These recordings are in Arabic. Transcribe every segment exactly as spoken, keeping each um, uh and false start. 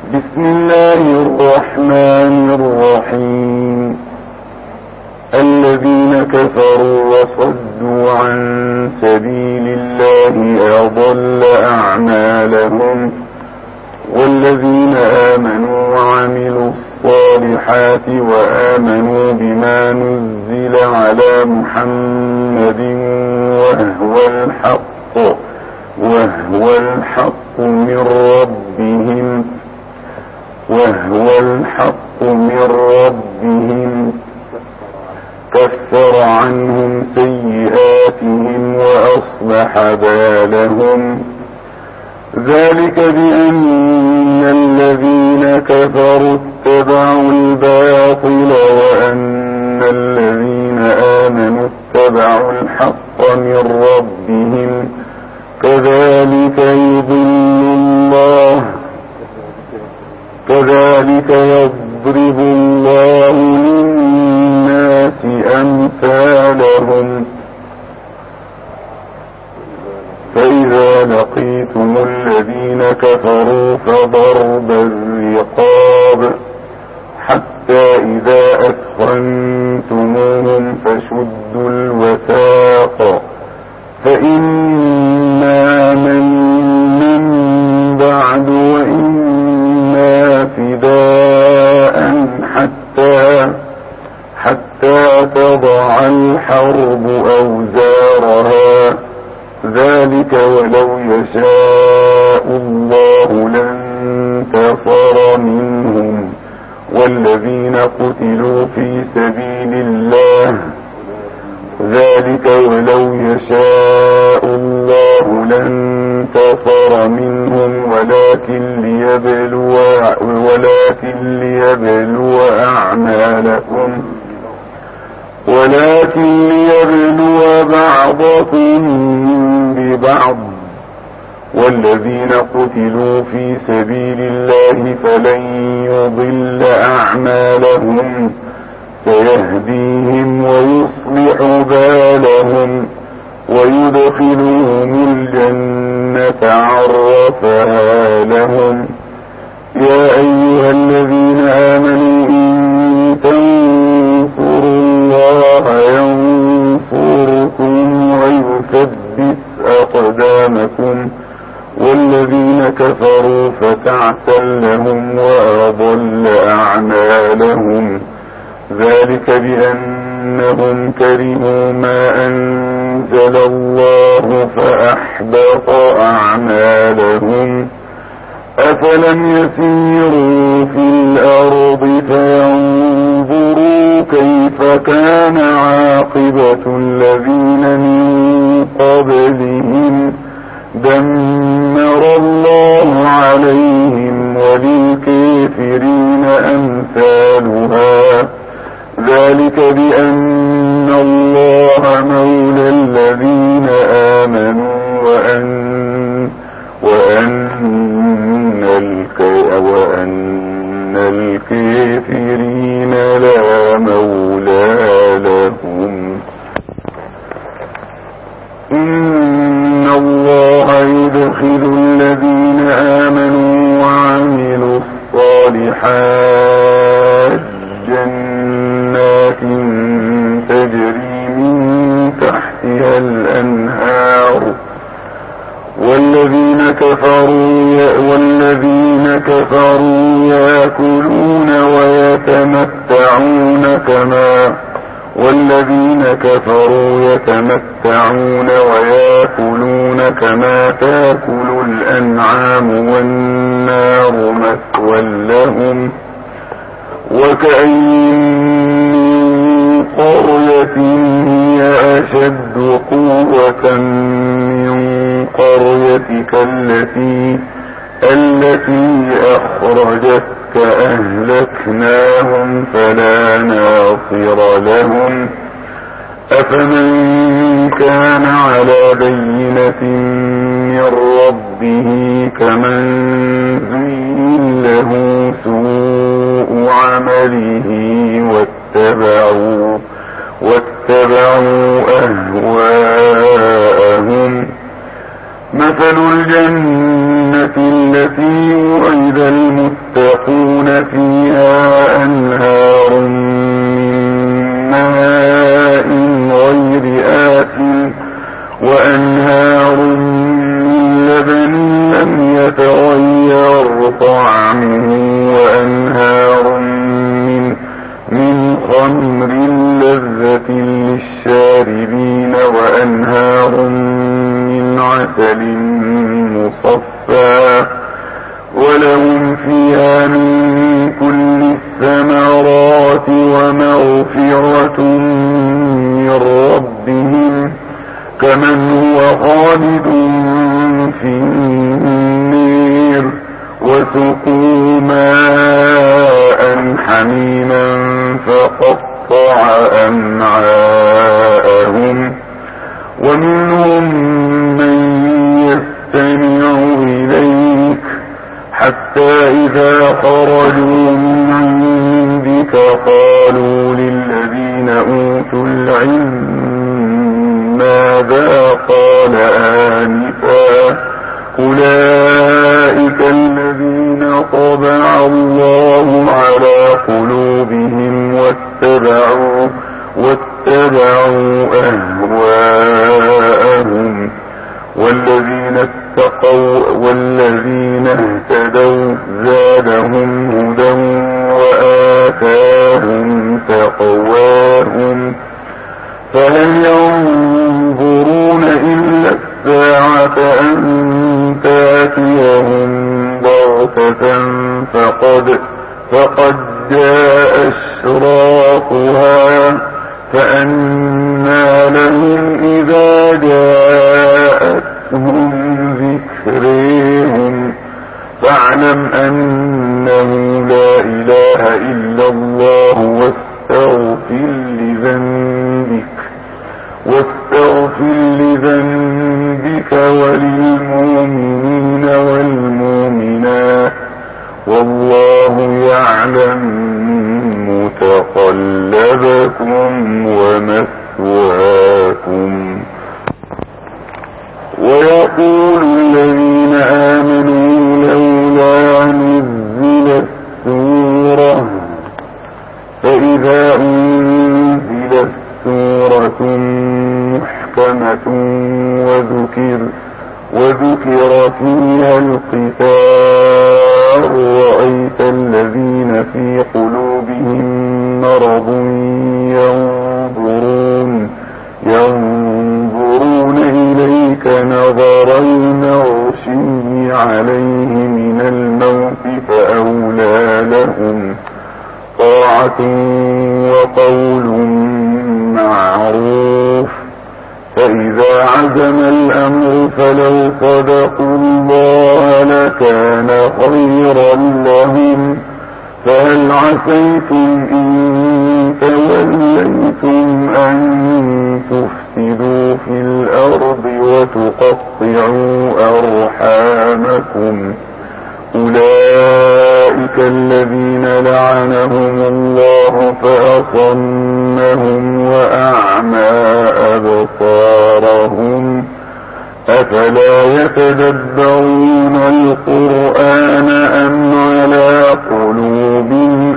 بسم الله الرحمن الرحيم. الذين كفروا وصدوا عن سبيل الله أضل أعمالهم، والذين آمنوا وعملوا الصالحات وآمنوا بما نزل على محمد وهو الحق وهو الحق من ربهم وهو الحق من ربهم كفر عنهم سيئاتهم وأصلح بالهم. ذلك بأن الذين كفروا اتبعوا الباطل وأن الذين آمنوا اتبعوا الحق من ربهم. كذلك يضل الله كذلك يضرب الله للناس أمثالهم. فإذا لقيتم الذين كفروا فضرب الرقاب حتى إذا أثخنتموهم فشدوا الوثاق، فإما منا بعد وإما فداء حتى حتى تضع الحرب أوزارها. ذلك ولو يشاء الله لانتصر منهم، والذين قتلوا في سبيل الله ذلك ولو يشاء الله لانتصر منهم، ولكن ليبلو ولكن ليبلو أعمالكم ولكن ليبلو بعضكم ببعض. والذين قتلوا في سبيل الله فلن يضل أعمالهم، سيهديهم ويصلح بالهم ويدخلهم الجنة عرفها لهم. يا أيها الذين آمنوا إن تنصروا الله ينصركم ويثبت أقدامكم، والذين كفروا فتعسا لهم وأضل أعمالهم. ذلك بأنهم كرهوا ما أنزل الله فأحبط أعمالهم. أفلم يسيروا في الأرض فينظروا كيف كان عاقبة الذين من قبلهم، دمر الله عليهم وللكافرين أمثالها. ذلك بأن الله مولى الذين آمنوا وأن وأن وأن الكافرين لا مولى لهم. إن الله يدخل الذين آمنوا وعملوا الصالحات جنات تجري من تحتها الأنهار، والذين كفروا والذين كفروا يأكلون ويتمتعون كما والذين كفروا يتمتعون ويأكلون كما تأكل الأنعام والنار مثوى لهم. وكأين من قرية هي أشد قوة من قريتك التي التي أخرجتك أهلكناهم فلا ناصر لهم. أفمن كان على بينة من ربه كمن زين له سوء عمله واتبعوا واتبعوا أهواءهم. مثل الجنة التي وعد المتقون فيها أنهار من ماء غير آسن وأنهار من لبن لم يتغير طعمه وأنهار من من خمر لذة للشاربين وأنهار من عسل مصفى ولهم فيها من كل الثمرات ومغفرة من ربهم كمن هو خالد في النير وسقوا ماء حميما فقطع أمعاءهم ومنهم من يستمع إليك حتى إذا خرجوا من عندك قالوا للذين أوتوا العلم ماذا قال آنفا أولئك الذين طبع الله على قلوبهم واتبعوا واتبعوا أهواءهم والذين اتقوا والذين اهتدوا زادهم هدى وآتاهم تقواهم فهل ينظرون إلا الساعة أن تأتيهم بغتة فقد فقد جاء أشراطها فأنى لهم إذا جاءتهم ذكرهم فاعلم أنه لا إله إلا الله واستغفر لذنبك واستغفر لذنبك وللمؤمنين والمؤمنات والله يعلم متقلبكم ومثواكم. ويقول الذين آمنوا لولا نزلت سورة فإذا أنزلت سورة محكمة وذكر وذكر فيها القتال رأيت الذين في قلوبهم مرض ينظرون ينظرون إليك نظر المغشي عليه من الموت فأولى لهم طاعة وقول معروف فإذا عزم الأمر فلو صدقوا الله لكان خيرا لهم فهل عسيتم إن توليتم أن تفسدوا في الأرض وتقطعوا أرحامكم أولئك الذين لعنهم الله فأصمهم وأعمى أبصارهم أفلا يتدبرون القرآن أم على قلوب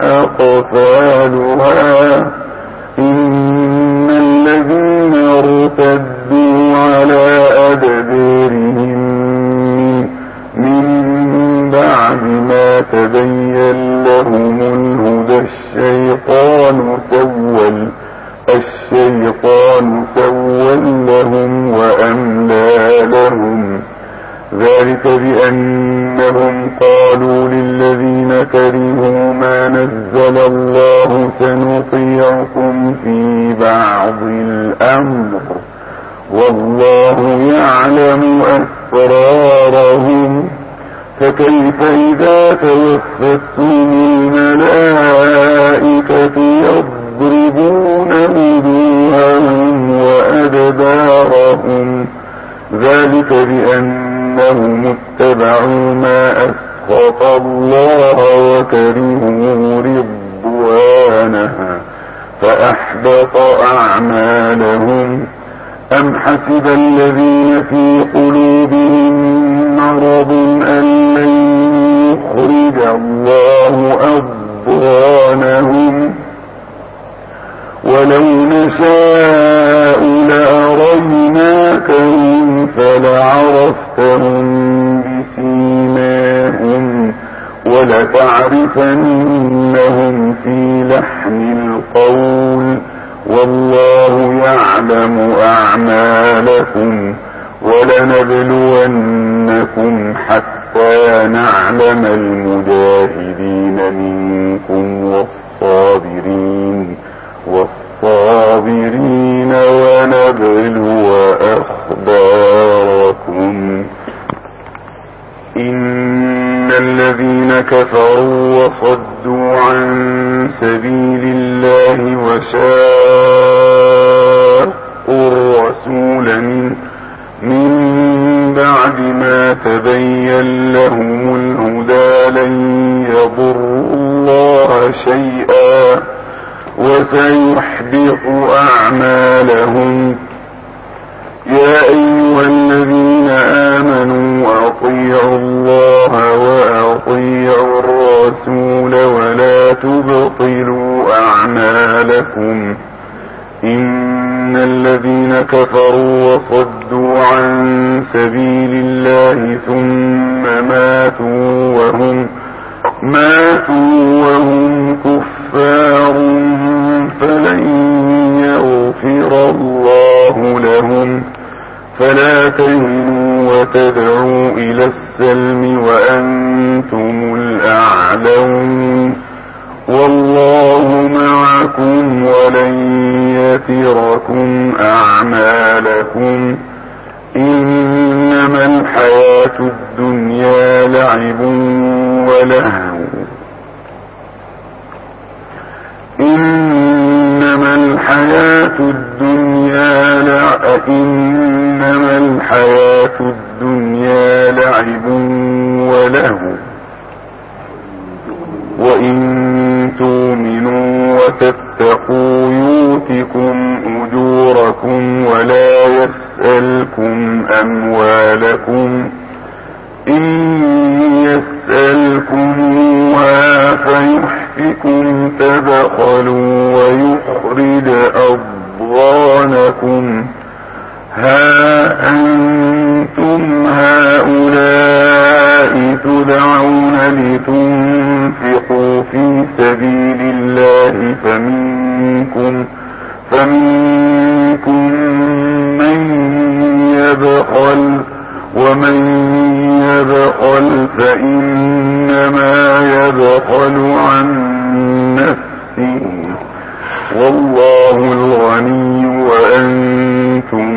أقفالها إن الذين ارتدوا على أدبارهم من بعد ما تبين لهم الهدى الشيطان سول الشيطان سول لهم وأملى لهم ذلك بأنهم قالوا للذين كرهوا ما نزل الله سنطيعكم في بعض الأمر والله يعلم أسرارهم فكيف إذا توفتهم الملائكة يضربون وجوههم وأدبارهم ذلك بأنهم اتبعوا ما أسخط الله وكرهوا رضوانه فأحبط أعمالهم أم حسب الذين في قلوبهم مرض أن ليخرج الله أضغانهم ولو نشاء لأريناكهم فلعرفتهم بسيماهم ولتعرفنهم في لحن القول والله يعلم أعمالكم ولنبلونكم حتى نعلم المجاهدين منكم والصابرين والصابرين ونبلو أخباركم. إن الذين كفروا وصدوا عن سبيل الله وشاقوا الرسول من, من بعد ما تبين لهم الهدى لن يضروا الله شيئا وسيحبط أعمالهم. يا أيها الذين آمنوا أطيعوا الله وأطيعوا الرسول ولا تبطلوا أعمالكم. إن الذين كفروا وصدوا عن سبيل الله ثم ماتوا وهم ماتوا وهم كفار فلن يغفر الله لهم. فلا تهنوا وتدعوا إلى السلم وأنتم الأعلون والله معكم ولن يتركم أعمالكم. إنما الحياة الدنيا لعب ولهو إنما الحياة الدنيا لعب إنما الحياة الدنيا لعب ولهو وإن تؤمنوا وتتقوا يؤتكم أجوركم ولا يسألكم أموالكم. إن يسألكموها فيحفكم تبخلوا ويخرج أضغانكم. ها أنتم هؤلاء تدعون لتنفقوا في سبيل الله فمنكم فمنكم من يبخل ومن يبخل فإنما يبخل عن نفسه والله الغني وأنتم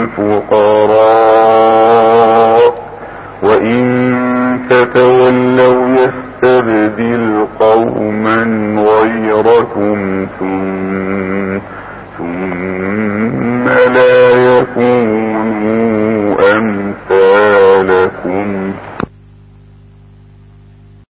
الفقراء وإن تتولوا يستبدل قوما غيركم ثم ثم لا يكونوا